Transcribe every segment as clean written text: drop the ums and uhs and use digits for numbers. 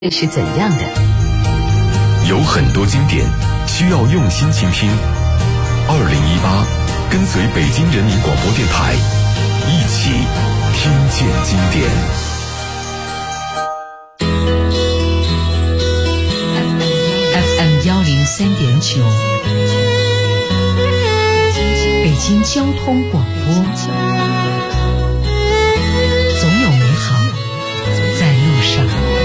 是怎样的？ 有很多经典需要用心倾听。2018，跟随北京人民广播电台，一起听见经典。 FM 103.9，北京交通广播。总有美好在路上。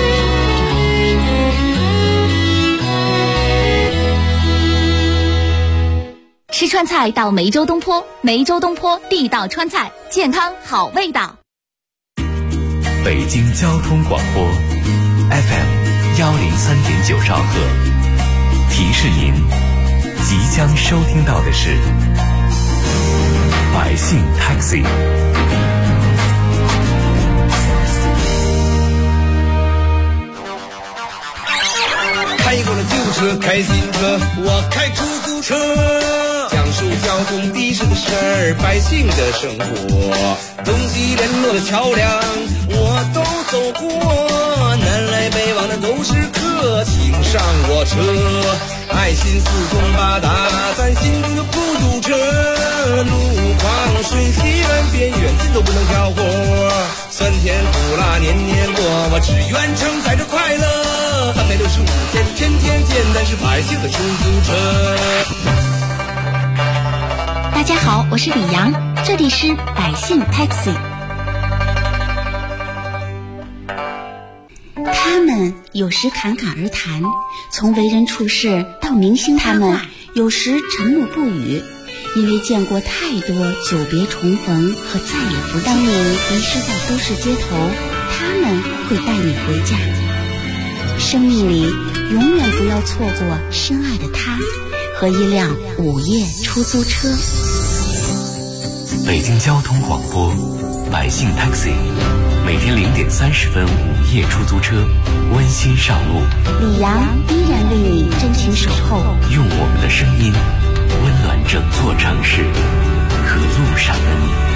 吃川菜到梅州东坡，梅州东坡地道川菜，健康好味道。 北京交通广播 FM 103.9兆赫，提示您即将收听到的是百姓 Taxi。 开过了旧车，开新车，我开出租车，讲述交通的士的事儿，百姓的生活，东西联络的桥梁我都走过，南来北往的都是客，请上我车，爱心四通八达，咱心中就不堵车，路况顺西南边远近都不能挑活，酸甜苦辣年年过，我只愿承载着快乐，365天天天见，咱是百姓的出租车。 大家好，我是李阳，这里是百姓 Taxi。 他们有时侃侃而谈，从为人处事到明星他们有时沉默不语，因为见过太多久别重逢和再也不当你迷失在都市街头，他们会带你回家。生命里永远不要错过深爱的他和一辆午夜出租车。 北京交通广播百姓 Taxi， 每天0点30分午夜出租车温馨上路， 李阳依然为你真情守候， 用我们的声音温暖整座城市和路上的你。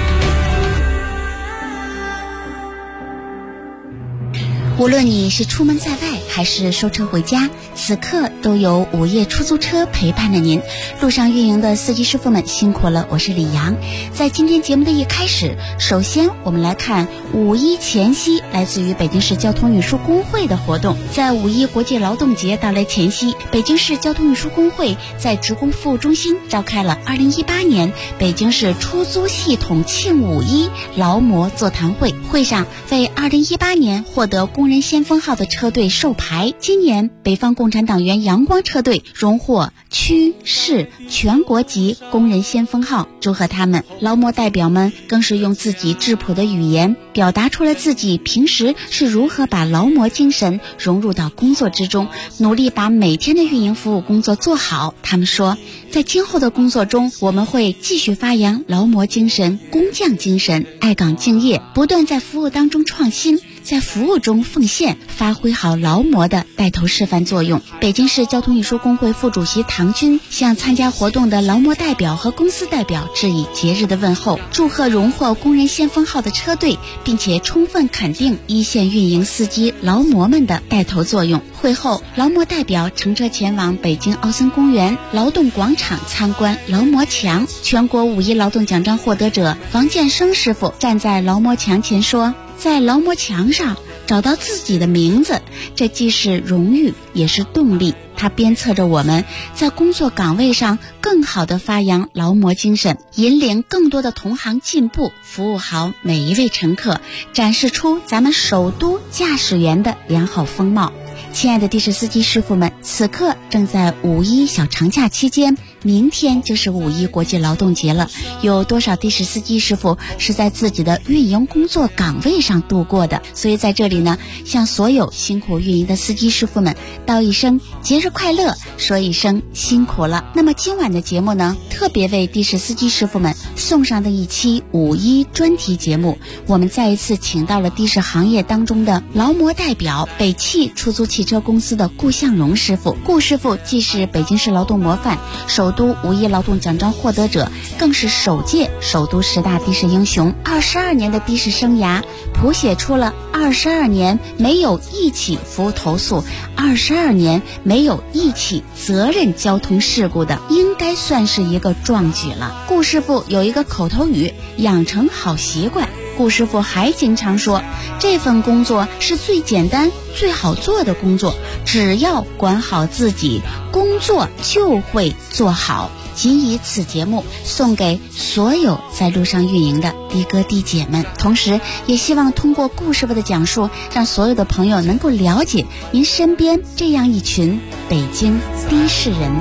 无论你是出门在外还是收车回家，此刻都有午夜出租车陪伴着您。路上运营的司机师傅们辛苦了，我是李阳。在今天节目的一开始，首先我们来看5·1前夕来自于北京市交通运输工会的活动。在5·1国际劳动节到来前夕，北京市交通运输工会在职工服务中心召开了2018年北京市出租系统庆5·1劳模座谈会。会上为2018年获得工人先锋号的车队授牌，今年北方共产党员阳光车队荣获区市全国级工人先锋号，祝贺他们。劳模代表们更是用自己质朴的语言表达出了自己平时是如何把劳模精神融入到工作之中，努力把每天的运营服务工作做好。他们说，在今后的工作中，我们会继续发扬劳模精神、工匠精神，爱岗敬业，不断在服务当中创新，在服务中奉献，发挥好劳模的带头示范作用。北京市交通运输工会副主席唐军向参加活动的劳模代表和公司代表致以节日的问候，祝贺荣获工人先锋号的车队，并且充分肯定一线运营司机劳模们的带头作用。会后，劳模代表乘车前往北京奥森公园劳动广场参观劳模墙。全国5·1劳动奖章获得者王建生师傅站在劳模墙前说，在劳模墙上找到自己的名字，这既是荣誉也是动力。他鞭策着我们在工作岗位上更好地发扬劳模精神，引领更多的同行进步，服务好每一位乘客，展示出咱们首都驾驶员的良好风貌。亲爱的的士司机师傅们，此刻正在5·1小长假期间，明天就是5·1国际劳动节了。有多少的士司机师傅是在自己的运营工作岗位上度过的？所以在这里呢，向所有辛苦运营的司机师傅们道一声节日快乐，说一声辛苦了。那么今晚的节目呢，特别为的士司机师傅们送上的一期5·1专题节目，我们再一次请到了的士行业当中的劳模代表，北汽出租汽汽车公司的顾向荣师傅。顾师傅既是北京市劳动模范、首都5一劳动奖章获得者，更是首届首都10大的士英雄。22年的的士生涯，谱写出了22年没有一起服务投诉、22年没有一起责任交通事故的，应该算是一个壮举了。顾师傅有一个口头语：养成好习惯。顾师傅还经常说，这份工作是最简单最好做的工作，只要管好自己，工作就会做好。仅以此节目送给所有在路上运营的的哥的姐们，同时也希望通过顾师傅的讲述，让所有的朋友能够了解您身边这样一群北京的士人。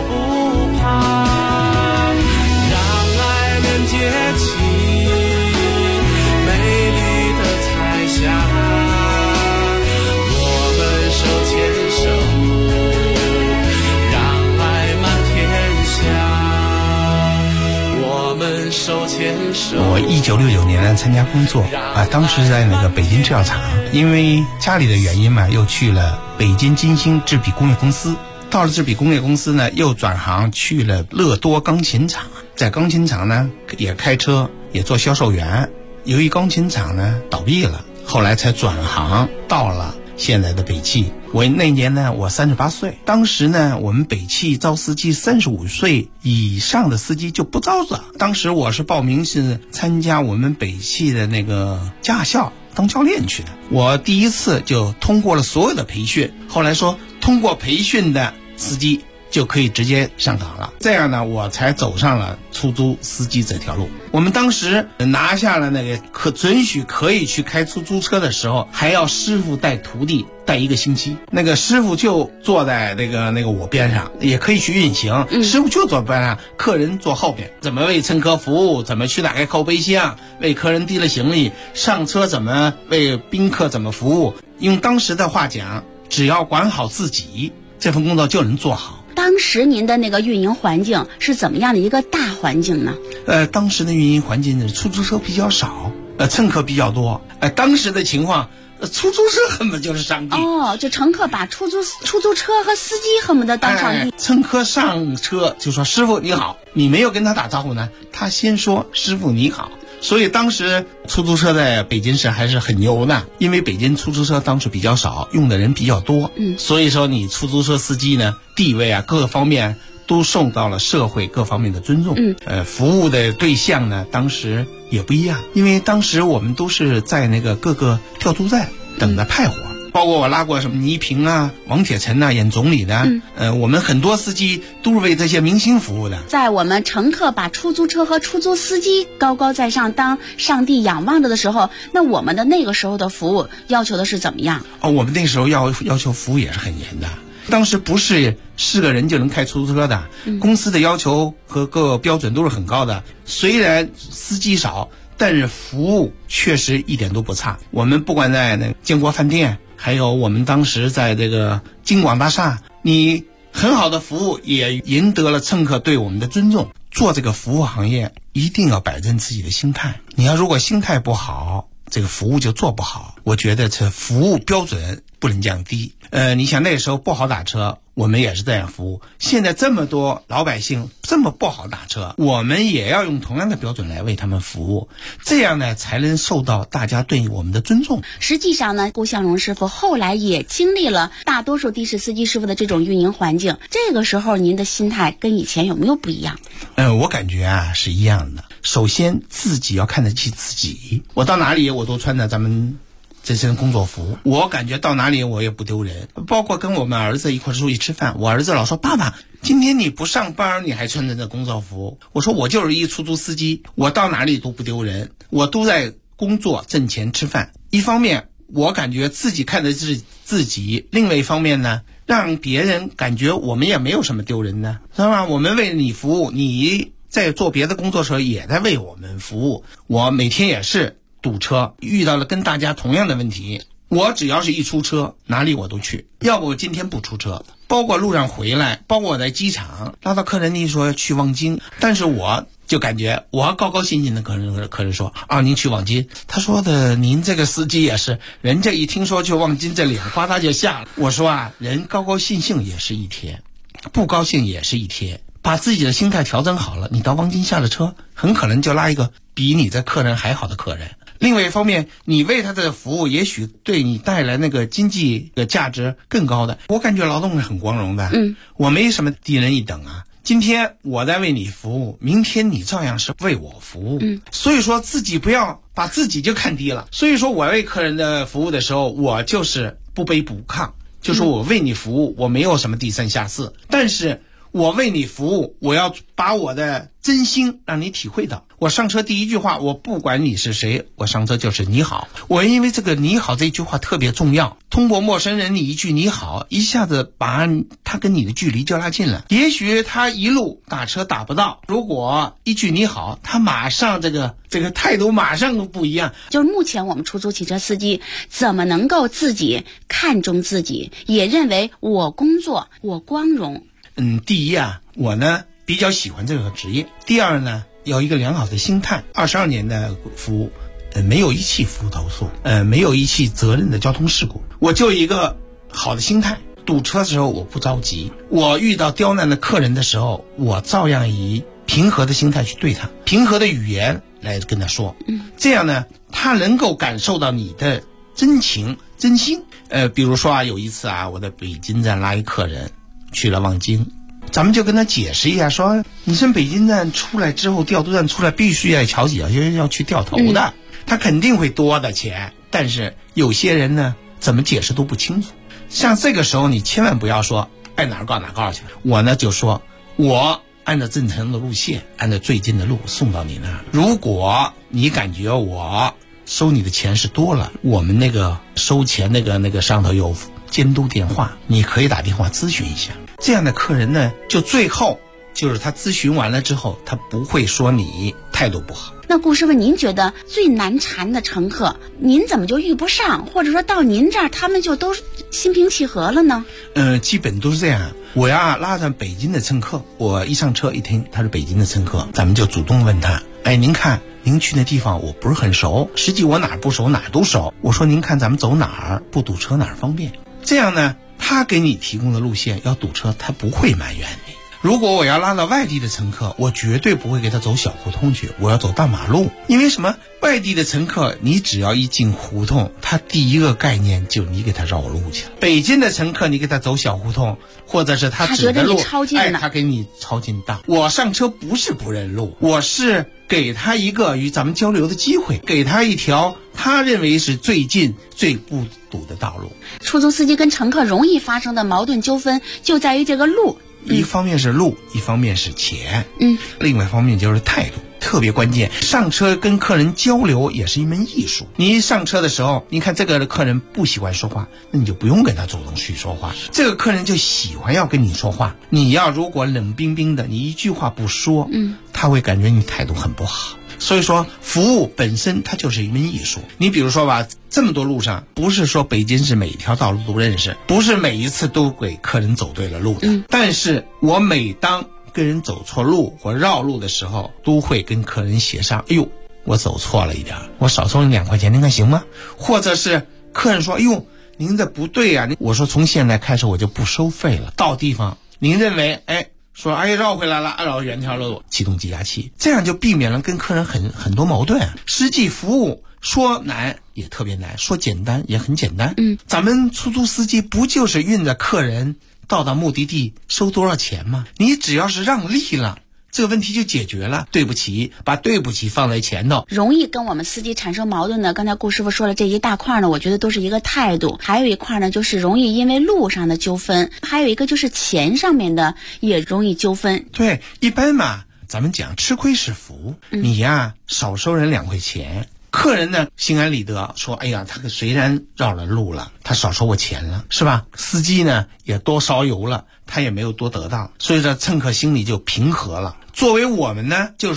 我1969年呢参加工作当时在那个北京制药厂，因为家里的原因嘛，又去了北京金星制笔工业公司。到了制笔工业公司呢，又转行去了乐多钢琴厂，在钢琴厂呢也开车，也做销售员。由于钢琴厂呢倒闭了，后来才转行到了现在的北汽。我那年呢我38岁，当时呢我们北汽招司机35岁以上的司机就不招了。当时我是报名是参加我们北汽的那个驾校当教练去的，我第一次就通过了所有的培训，后来说通过培训的司机就可以直接上岗了，这样呢我才走上了出租司机这条路。我们当时拿下了那个准许可以去开出租车的时候，还要师傅带徒弟带1个星期，那个师傅就坐在那个我边上，也可以去运行，师傅就坐边上，客人坐后边，怎么为乘客服务，怎么去打开靠背箱，为客人提了行李，上车怎么为宾客怎么服务。用当时的话讲，只要管好自己，这份工作就能做好。 当时您的那个运营环境是怎么样的一个大环境呢？ 当时的运营环境是出租车比较少，乘客比较多。当时的情况，出租车恨不得就是上帝。 就乘客把出租车和司机恨不得当上帝。 乘客上车就说师傅你好，你没有跟他打招呼呢，他先说师傅你好。所以当时出租车在北京市还是很牛的，因为北京出租车当时比较少，用的人比较多，所以说你出租车司机呢地位各个方面都受到了社会各方面的尊重。服务的对象呢当时也不一样，因为当时我们都是在那个各个调度站等着派活。包括我拉过什么倪萍王铁臣演总理的，我们很多司机都是为这些明星服务的。 在我们乘客把出租车和出租司机高高在上当上帝仰望着的时候，那我们的那个时候的服务要求的是怎么样？ 我们那时候要求服务也是很严的。当时不是4个人就能开出租车的，公司的要求和各个标准都是很高的。虽然司机少，但是服务确实一点都不差。我们不管在那建国饭店，还有我们当时在这个金广大厦，你很好的服务也赢得了乘客对我们的尊重。做这个服务行业一定要摆正自己的心态，你要如果心态不好，这个服务就做不好。我觉得这服务标准不能降低。你想那时候不好打车，我们也是这样服务。现在这么多老百姓这么不好打车，我们也要用同样的标准来为他们服务，这样呢才能受到大家对我们的尊重。 实际上呢，顾向荣师傅后来也经历了大多数的士司机师傅的这种运营环境，这个时候您的心态跟以前有没有不一样？ 我感觉是一样的。首先自己要看得起自己，我到哪里我都穿着咱们这身工作服，我感觉到哪里我也不丢人。包括跟我们儿子一块出去吃饭，我儿子老说爸爸今天你不上班你还穿着这工作服，我说我就是一出租司机，我到哪里都不丢人，我都在工作挣钱吃饭。一方面我感觉自己看的是自己，另外一方面呢让别人感觉我们也没有什么丢人的，是吧？我们为你服务，你在做别的工作时候也在为我们服务。我每天也是堵车，遇到了跟大家同样的问题， 我只要是一出车，哪里我都去。要不我今天不出车，包括路上回来，包括我在机场拉到客人，你说去望京，但是我就感觉我高高兴兴的，客人说啊，您去望京。他说的您这个司机也是，人家一听说去望京，这脸呱嗒就下了。我说啊，人高高兴兴也是一天，不高兴也是一天。把自己的心态调整好了，你到望京下了车，很可能就拉一个比你这客人还好的客人。另外一方面，你为他的服务也许对你带来那个经济的价值更高的。我感觉劳动是很光荣的，我没什么低人一等啊。今天我在为你服务，明天你照样是为我服务，所以说自己不要把自己就看低了。所以说我为客人的服务的时候，我就是不卑不亢，就说我为你服务，我没有什么低三下四，但是我为你服务，我要把我的真心让你体会到。我上车第一句话，我不管你是谁，我上车就是你好。我因为这个你好这一句话特别重要，通过陌生人你一句你好，一下子把他跟你的距离就拉近了。也许他一路打车打不到，如果一句你好，他马上这个态度马上不一样。 就是目前我们出租汽车司机怎么能够自己看重自己，也认为我工作我光荣。 第一啊，我呢比较喜欢这个职业。第二呢，要一个良好的心态。22年的服务，没有一起服务投诉，没有一起责任的交通事故。我就一个好的心态，堵车的时候我不着急，我遇到刁难的客人的时候，我照样以平和的心态去对他，平和的语言来跟他说，这样呢，他能够感受到你的真情真心。比如说啊，有一次啊，我在北京站拉一客人去了望京，咱们就跟他解释一下，说你从北京站出来之后，调度站出来必须要桥几要去掉头的，他肯定会多的钱。但是有些人呢，怎么解释都不清楚。像这个时候，你千万不要说爱哪儿告哪儿去。我呢就说，我按照正常的路线，按照最近的路送到你那儿。如果你感觉我收你的钱是多了，我们那个收钱那个上头有监督电话，你可以打电话咨询一下。这样的客人呢，就最后就是他咨询完了之后，他不会说你态度不好。 那顾师傅，您觉得最难缠的乘客，您怎么就遇不上，或者说到您这儿他们就都心平气和了呢？ 基本都是这样。我要拉上北京的乘客，我一上车一听他是北京的乘客，咱们就主动问他，您看您去那地方我不是很熟，实际我哪儿不熟哪儿都熟。我说您看咱们走哪儿不堵车哪儿方便。这样呢，他给你提供的路线要堵车，他不会埋怨你。如果我要拉到外地的乘客，我绝对不会给他走小胡同去，我要走大马路。因为什么？外地的乘客，你只要一进胡同，他第一个概念就你给他绕路去了。北京的乘客，你给他走小胡同，或者是他指的路，他给你超近道。我上车不是不认路，我是给他一个与咱们交流的机会，给他一条他认为是最近最不堵的道路。 出租司机跟乘客容易发生的矛盾纠纷就在于这个路。 一方面是路，一方面是钱，另外一方面就是态度，特别关键。上车跟客人交流也是一门艺术。你一上车的时候，你看这个客人不喜欢说话，那你就不用跟他主动去说话。这个客人就喜欢要跟你说话，你要如果冷冰冰的，你一句话不说，他会感觉你态度很不好。所以说服务本身它就是一门艺术。你比如说吧，这么多路上，不是说北京市每一条道路都认识，不是每一次都给客人走对了路的，但是我每当跟人走错路或绕路的时候，都会跟客人协商，哎呦，我走错了一点，我少收你2块钱，您看行吗？或者是客人说，哎呦，您这不对啊，我说从现在开始我就不收费了，到地方您认为说绕回来了，绕原条路，启动计价器，这样就避免了跟客人很多矛盾。实际服务说难也特别难，说简单也很简单。咱们出租司机不就是运着客人到目的地收多少钱吗？你只要是让利了，这个问题就解决了。对不起，把对不起放在前头。 容易跟我们司机产生矛盾的，刚才顾师傅说了这一大块呢，我觉得都是一个态度。还有一块呢，就是容易因为路上的纠纷，还有一个就是钱上面的也容易纠纷。 对，一般嘛，咱们讲吃亏是福，你呀少收人2块钱，客人呢心安理得，说哎呀，他虽然绕了路了，他少收我钱了，是吧？司机呢也多烧油了，他也没有多得到，所以说乘客心里就平和了。作为我们呢，就是说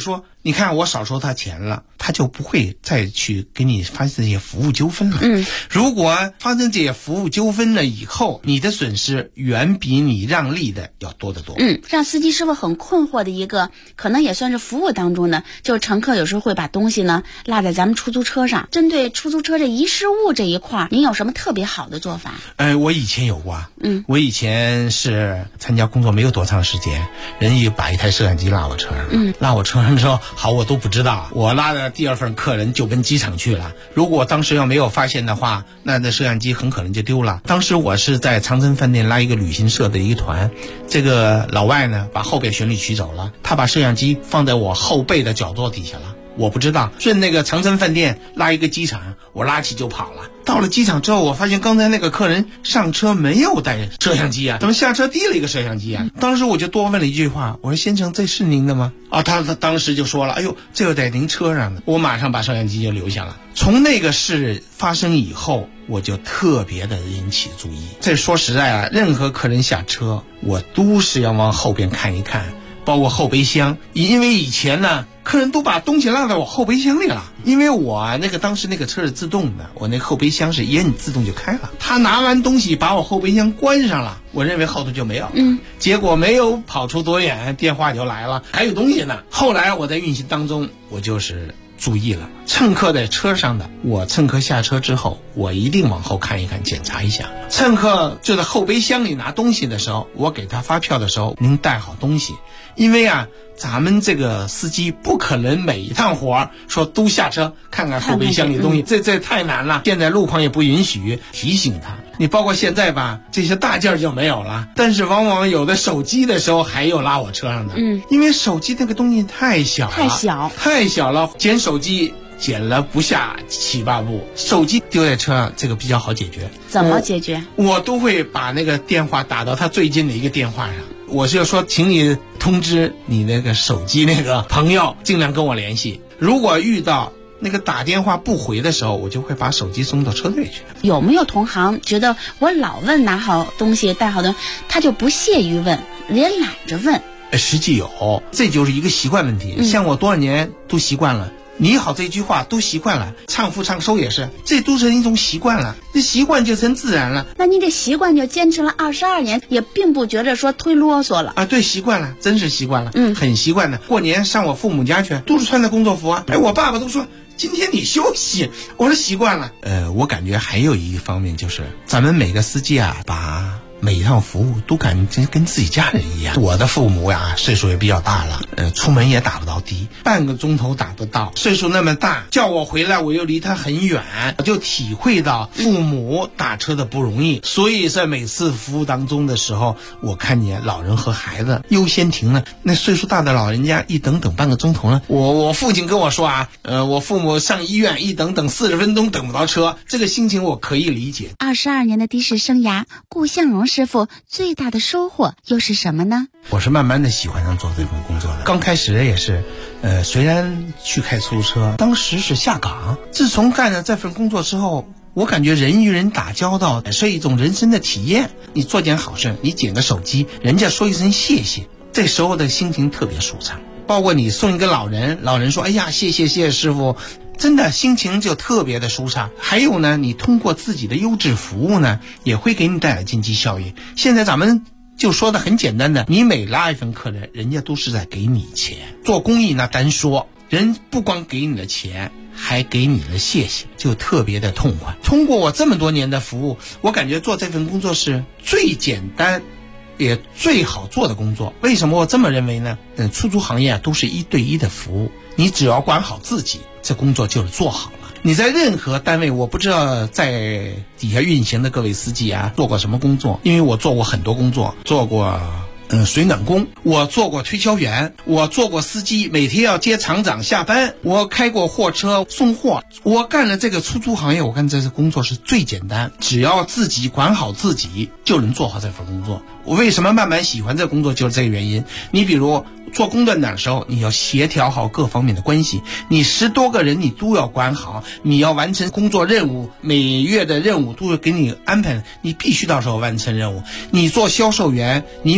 你看我少收他钱了，他就不会再去给你发生这些服务纠纷了。如果发生这些服务纠纷了以后，你的损失远比你让利的要多得多。 让司机师傅很困惑的一个，可能也算是服务当中呢，就是乘客有时候会把东西呢落在咱们出租车上。针对出租车这遗失物这一块，您有什么特别好的做法？ 我以前有过。我以前是参加工作没有多长时间，人家把一台摄像机拉我车上，拉我车上之后，好，我都不知道，我拉的第二份客人就奔机场去了。如果我当时要没有发现的话，那摄像机很可能就丢了。当时我是在长城饭店拉一个旅行社的一个团，这个老外呢把后备行李取走了，他把摄像机放在我后背的脚座底下了，我不知道。顺那个长城饭店拉一个机场，我拉起就跑了。到了机场之后，我发现刚才那个客人上车没有带摄像机啊，怎么下车递了一个摄像机啊？当时我就多问了一句话，我说先生，这是您的吗？他当时就说了，哎呦，这个在您车上的。我马上把摄像机就留下了。从那个事发生以后，我就特别的引起注意。这说实在啊，任何客人下车，我都是要往后边看一看，包括后备箱，因为以前呢，客人都把东西落在我后备箱里了。因为我当时那个车是自动的，我那后备箱是一摁自动就开了。他拿完东西把我后备箱关上了，我认为后头就没有了。结果没有跑出多远，电话就来了，还有东西呢。后来我在运行当中，我就是注意了，乘客在车上的，我乘客下车之后，我一定往后看一看，检查一下。乘客就在后备箱里拿东西的时候，我给他发票的时候，您带好东西。因为啊，咱们这个司机不可能每一趟活说都下车看看后备箱里东西，这太难了。现在路况也不允许，提醒他。你包括现在吧，这些大件就没有了，但是往往有的手机的时候还有拉我车上的。因为手机那个东西太小了，捡手机捡了不下7、8步，手机丢在车上，这个比较好解决。 怎么解决？ 我都会把那个电话打到他最近的一个电话上，我是要说，请你通知你那个手机那个朋友尽量跟我联系。如果遇到那个打电话不回的时候，我就会把手机送到车队去。 有没有同行觉得我老问拿好东西带好东西，他就不屑于问，也懒着问？ 实际有，这就是一个习惯问题。像我多少年都习惯了，你好这句话都习惯了，唱付唱收也是，这都是一种习惯了，这习惯就成自然了。 那你这习惯就坚持了22年，也并不觉得说忒啰嗦了啊？对，习惯了，真是习惯了，很习惯的。过年上我父母家去，都是穿的工作服啊。我爸爸都说今天你休息，我说习惯了。我感觉还有一个方面就是，咱们每个司机啊，把每一趟服务都感觉跟自己家人一样。我的父母呀，岁数也比较大了，出门也打不到的，半个钟头打不到，岁数那么大，叫我回来我又离他很远，我就体会到父母打车的不容易。所以在每次服务当中的时候，我看见老人和孩子优先停了，那岁数大的老人家一等半个钟头了。我父亲跟我说啊，我父母上医院一等40分钟等不到车，这个心情我可以理解。 22年的的士生涯，顾向荣师傅最大的收获又是什么呢？ 我是慢慢的喜欢上做这份工作的。刚开始也是，虽然去开出租车，当时是下岗。自从干了这份工作之后，我感觉人与人打交道是一种人生的体验。你做件好事，你捡个手机，人家说一声谢谢，这时候的心情特别舒畅。包括你送一个老人说，哎呀，谢谢师傅，真的心情就特别的舒畅。还有呢，你通过自己的优质服务呢，也会给你带来经济效益。现在咱们就说的很简单的，你每拉一份客人，人家都是在给你钱。做公益那单说，人不光给你的钱，还给你了谢谢，就特别的痛快。通过我这么多年的服务，我感觉做这份工作是最简单也最好做的工作。为什么我这么认为呢？出租行业啊，都是1对1的服务，你只要管好自己，这工作就是做好了。你在任何单位，我不知道在底下运行的各位司机啊，做过什么工作？因为我做过很多工作，做过水暖工，我做过推销员，我做过司机，每天要接厂长下班，我开过货车送货。我干了这个出租行业，我干这个工作是最简单，只要自己管好自己，就能做好这份工作。我为什么慢慢喜欢这个工作，就是这个原因。你比如做工段的时候，你要协调好各方面的关系，你10多个人你都要管好，你要完成工作任务，每月的任务都会给你安排，你必须到时候完成任务。你做销售员，你每月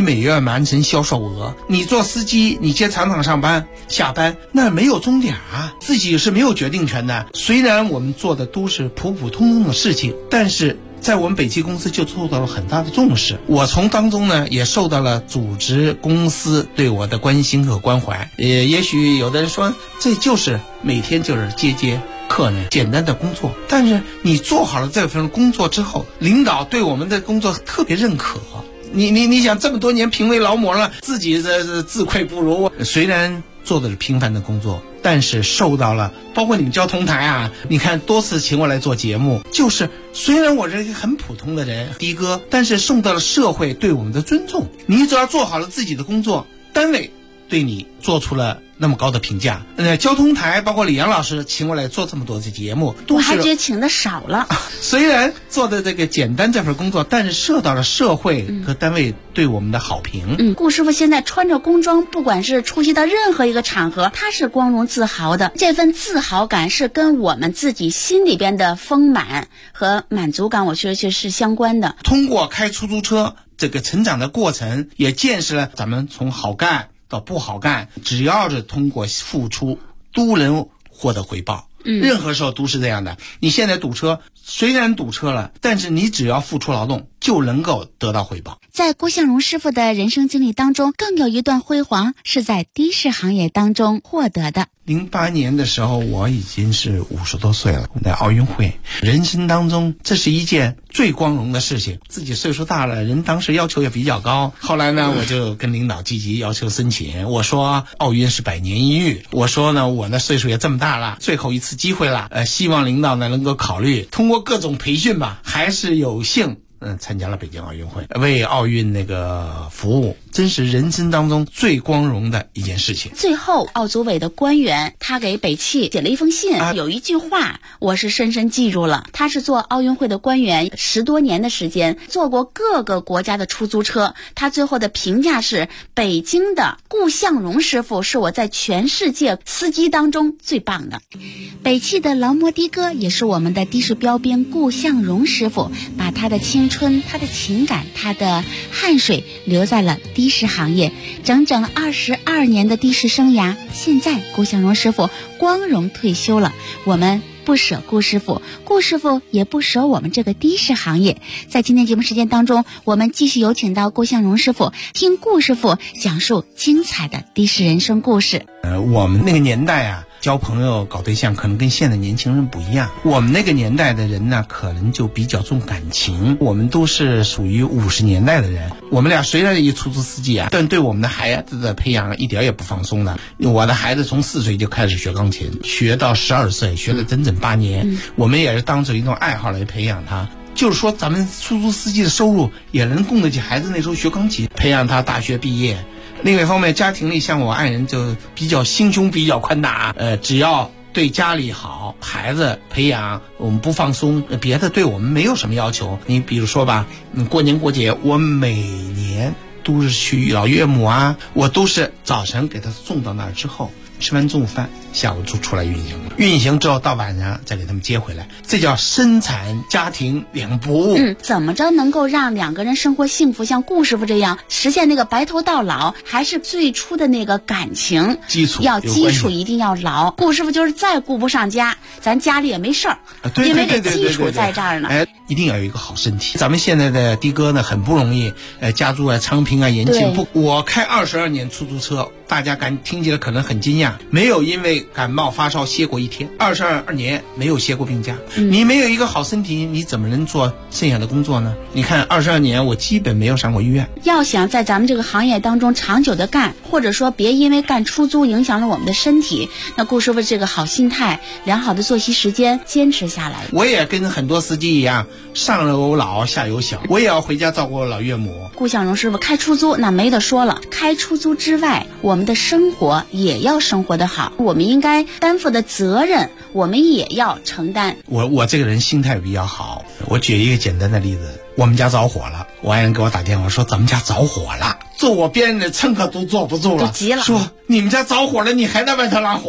完成销售额。你做司机，你接厂上班下班，那没有终点啊，自己是没有决定权的。虽然我们做的都是普普通通的事情，但是在我们北汽公司就受到了很大的重视。我从当中呢也受到了组织公司对我的关心和关怀。也许有的人说这就是每天就是接客人简单的工作，但是你做好了这份工作之后，领导对我们的工作特别认可。你想这么多年评为劳模了，自己自愧不如。虽然做的是平凡的工作，但是受到了包括你们交通台啊，你看多次请我来做节目，就是虽然我是一个很普通的人的哥，但是受到了社会对我们的尊重。你只要做好了自己的工作，单位对你做出了那么高的评价。交通台包括李阳老师请我来做这么多的节目， 我还觉得请的少了。 虽然做的这个简单这份工作，但是受到了社会和单位对我们的好评。 顾师傅现在穿着工装，不管是出席到任何一个场合，他是光荣自豪的。这份自豪感是跟我们自己心里边的丰满和满足感，我觉得是相关的。 通过开出租车这个成长的过程，也见识了咱们从好干到不好干，只要是通过付出都能获得回报。任何时候都是这样的。你现在堵车，虽然堵车了，但是你只要付出劳动就能够得到回报。 在郭向荣师傅的人生经历当中，更有一段辉煌是在的士行业当中获得的。 08年的时候，我已经是50多岁了，在奥运会，人生当中这是一件最光荣的事情。自己岁数大了，人当时要求也比较高。后来呢，我就跟领导积极要求申请。我说奥运是100年一遇，我说呢我呢岁数也这么大了，最后一次机会了，希望领导呢能够考虑通过各种培训吧，还是有幸参加了北京奥运会，为奥运那个服务，真是人生当中最光荣的一件事情。 最后奥组委的官员他给北汽写了一封信，有一句话我是深深记住了。他是做奥运会的官员10多年的时间，做过各个国家的出租车，他最后的评价是北京的顾向荣师傅是我在全世界司机当中最棒的。北汽的劳模的哥也是我们的的士标兵顾向荣师傅，把他的青春、他的情感、他的汗水留在了的士行业，整整22年的的士生涯。现在顾向荣师傅光荣退休了，我们不舍顾师傅，顾师傅也不舍我们这个的士行业。在今天节目时间当中，我们继续有请到顾向荣师傅，听顾师傅讲述精彩的的士人生故事。 我们那个年代啊，交朋友搞对象可能跟现在年轻人不一样。我们那个年代的人呢，可能就比较重感情。我们都是属于50年代的人。我们俩虽然一出租司机啊，但对我们的孩子的培养一点也不放松的。我的孩子从4岁就开始学钢琴，学到12岁，学了整整8年。我们也是当成一种爱好来培养他。就是说咱们出租司机的收入也能供得起孩子那时候学钢琴，培养他大学毕业。另外一方面，家庭里像我爱人就比较心胸比较宽大，只要对家里好，孩子培养我们不放松，别的对我们没有什么要求。你比如说吧，过年过节我每年都是去老岳母啊，我都是早晨给他送到那儿之后，吃完中午饭，下午就出来运行了。运行之后到晚上再给他们接回来，这叫生产家庭两不误。 怎么着能够让2个人生活幸福，像顾师傅这样实现那个白头到老，还是最初的那个感情基础一定要牢。顾师傅就是再顾不上家，咱家里也没事儿，因为这基础在这儿呢。 一定要有一个好身体。咱们现在的的哥呢很不容易，家住在昌平啊、延庆。我开22年出租车，大家听起来可能很惊讶，没有因为感冒发烧歇过一天，22年没有歇过病假。你没有一个好身体，你怎么能做剩下的工作呢？你看22年我基本没有上过医院。 要想在咱们这个行业当中长久的干，或者说别因为干出租影响了我们的身体，那顾师傅这个好心态、良好的作息时间坚持下来。 我也跟很多司机一样，上有老下有小，我也要回家照顾老岳母。 顾向荣师傅开出租那没得说了，开出租之外，我们的生活也要生活得好，我们应该担负的责任我们也要承担。 我这个人心态比较好，我举一个简单的例子，我们家着火了，我爱人给我打电话说咱们家着火了，坐我边上的乘客都坐不住了， 都急了， 说你们家着火了，你还在外头拉火？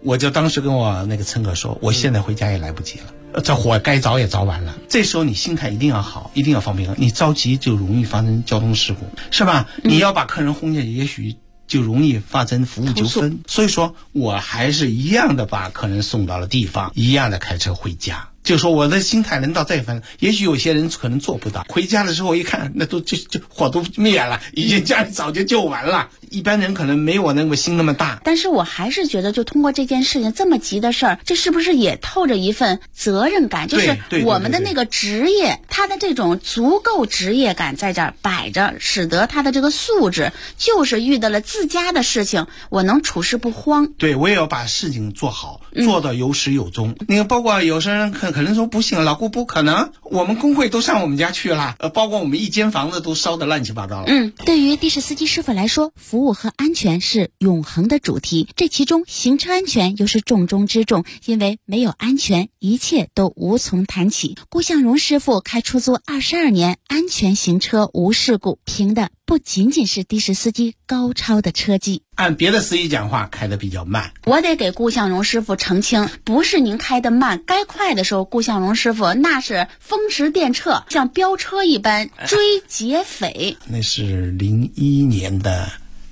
我就当时跟我那个乘客说，我现在回家也来不及了，这火该着也着完了。这时候你心态一定要好，一定要放平衡，你着急就容易发生交通事故，是吧？你要把客人轰下去，也许就容易发生服务纠纷。所以说我还是一样的把客人送到了地方，一样的开车回家。就说我的心态能到这份，也许有些人可能做不到。回家的时候一看，那都就火都灭了，已经家里早就救完了。一般人可能没我那个心那么大。 但是我还是觉得，就通过这件事情这么急的事儿，这是不是也透着一份责任感？就是我们的那个职业，他的这种足够职业感在这儿摆着，使得他的这个素质，就是遇到了自家的事情，我能处事不慌。 对，我也要把事情做好，做到有始有终。那个包括有些人可能说不行，老顾不可能，我们工会都上我们家去了，包括我们一间房子都烧得乱七八糟了。 对于的士司机师傅来说，服务和安全是永恒的主题，这其中行车安全又是重中之重，因为没有安全，一切都无从谈起。顾向荣师傅开出租22年，安全行车无事故，凭的不仅仅是的士司机高超的车技。 按别的司机讲话，开得比较慢。 我得给顾向荣师傅澄清，不是您开得慢，该快的时候，顾向荣师傅那是风驰电掣，像飙车一般追劫匪。 那是01年的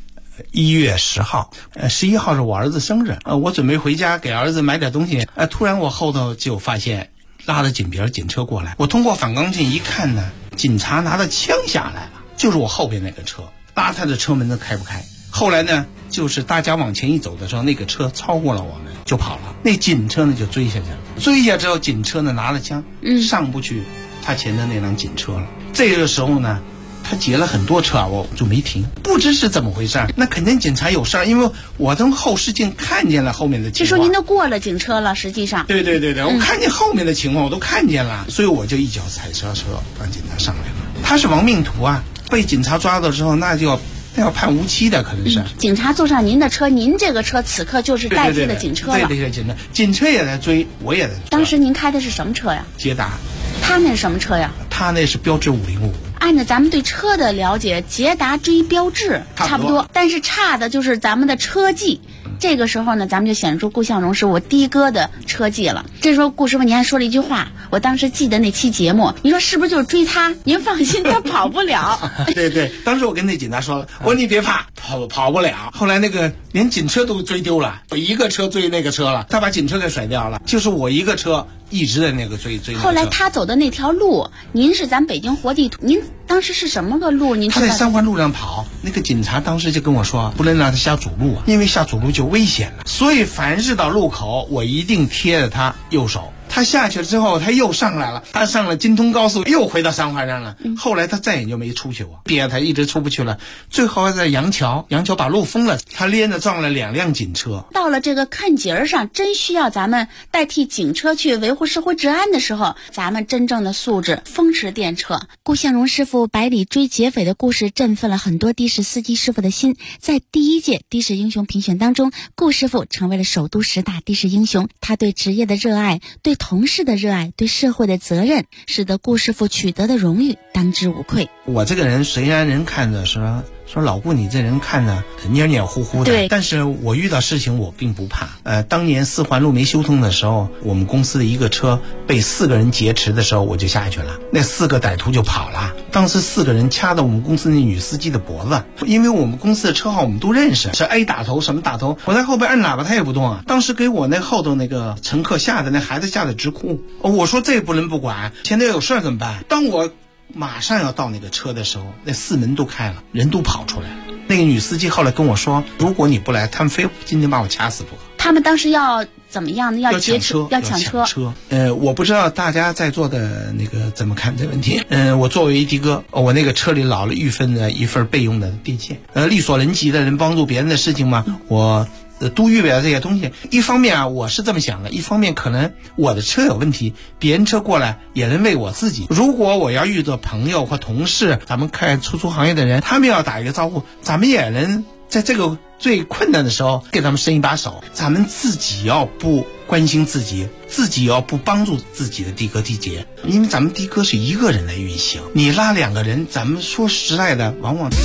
1月10号，11号是我儿子生日，我准备回家给儿子买点东西，突然我后头就发现拉着警别警车过来，我通过反光镜一看呢，警察拿着枪下来了，就是我后边那个车，拉他的车门都开不开。后来呢，就是大家往前一走的时候，那个车超过了我们就跑了，那警车呢就追下去了，追下之后警车呢拿了枪，上不去他前的那辆警车了。这个时候呢，他截了很多车，我就没停，不知是怎么回事，那肯定警察有事儿，因为我从后视镜看见了后面的情况。 就说您都过了警车了，实际上对，我看见后面的情况我都看见了，所以我就一脚踩刹车让警察上来了。他是亡命徒啊，被警察抓到之后那要判无期的，可能是。 警察坐上您的车，您这个车此刻就是代替的警车了。 对，警车也在追，我也在追。 当时您开的是什么车呀？ 捷达。 他那是什么车呀？ 他那是标致505。 按照咱们对车的了解，捷达追标致差不多，但是差的就是咱们的车技。这个时候呢，咱们就显出顾向荣是我的哥的车技了。这时候顾师傅您还说了一句话，我当时记得那期节目，你说是不是就是追他？您放心，他跑不了。 对，当时我跟那警察说了，我说你别怕，跑不了。后来那个连警车都追丢了，我一个车追那个车了，他把警车给甩掉了，就是我一个车一直在那个追那个车。 后来他走的那条路，您是咱北京活地图，您当时是什么个路？您他在三环路上跑，那个警察当时就跟我说，不能让他下主路啊，因为下主路就危险了。所以凡是到路口，我一定贴着他右手。他下去了之后，他又上来了，他上了京通高速，又回到三环上了。后来他再也就没出去过，憋他一直出不去了。最后在杨桥把路封了，他连着撞了2辆警车。 到了这个坎节上，真需要咱们代替警车去维护社会治安的时候，咱们真正的素质风驰电掣。顾向荣师傅百里追劫匪的故事振奋了很多的士司机师傅的心。在第1届的士英雄评选当中，顾师傅成为了首都10大的士英雄。他对职业的热爱，对同事的热爱，对社会的责任，使得顾师傅取得的荣誉当之无愧。 我这个人虽然人看着说老顾你这人看着黏黏糊糊的， 对， 但是我遇到事情我并不怕。当年4环路没修通的时候，我们公司的一个车被4个人劫持的时候，我就下去了，那4个歹徒就跑了。当时4个人掐到我们公司那女司机的脖子，因为我们公司的车号我们都认识，是 A 打头什么打头，我在后边按喇叭他也不动啊。当时给我那后头那个乘客吓得那孩子吓得直哭，我说这不能不管，前头有事怎么办？当我马上要到那个车的时候，那4门都开了，人都跑出来了。那个女司机后来跟我说，如果你不来，他们非今天把我掐死不可。 他们当时要怎么样呢？要劫车，要抢车。 我不知道大家在座的那个怎么看这问题。我作为的哥，我那个车里老了一份备用的电线。力所能及的人帮助别人的事情嘛，我都预备了这些东西。一方面啊，我是这么想的，一方面可能我的车有问题，别人车过来也能为我自己。如果我要遇到朋友或同事，咱们开出租行业的人，他们要打一个招呼，咱们也能在这个最困难的时候给他们伸一把手。咱们自己要不关心自己，自己要不帮助自己的的哥的姐，因为咱们的哥是一个人来运行，你拉2个人，咱们说实在的，往往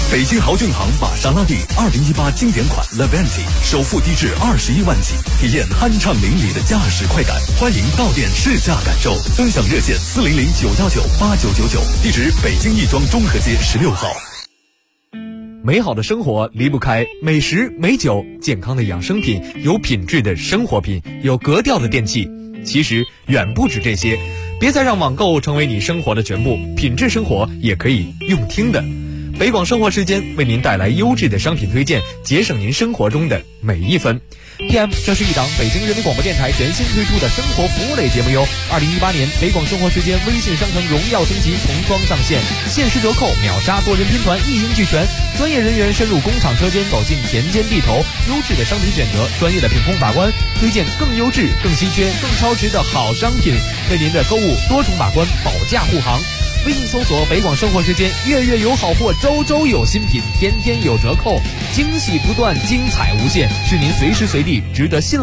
北京豪骏行玛莎拉蒂2018经典款 Levante 首付低至21万起，体验酣畅淋漓的驾驶快感。欢迎到店试驾感受，尊享热线400-919-8999，地址北京亦庄中和街16号。 美好的生活离不开美食美酒，健康的养生品，有品质的生活品，有格调的电器。其实远不止这些，别再让网购成为你生活的全部，品质生活也可以用听的。北广生活时间为您带来优质的商品推荐，节省您生活中的每一分。PM 这是一档北京人民广播电台全新推出的生活服务类节目哟。2018年北广生活时间微信商城荣耀升级，童装上线，限时折扣，秒杀多人拼团，一应俱全。专业人员深入工厂车间，走进田间地头，优质的商品选择，专业的品控把关，推荐更优质、更稀缺、更超值的好商品，为您的购物多重把关，保驾护航。微信搜索北广生活时间，月月有好货，周周有新品，天天有折扣，惊喜不断，精彩无限，是您随时随地值得信赖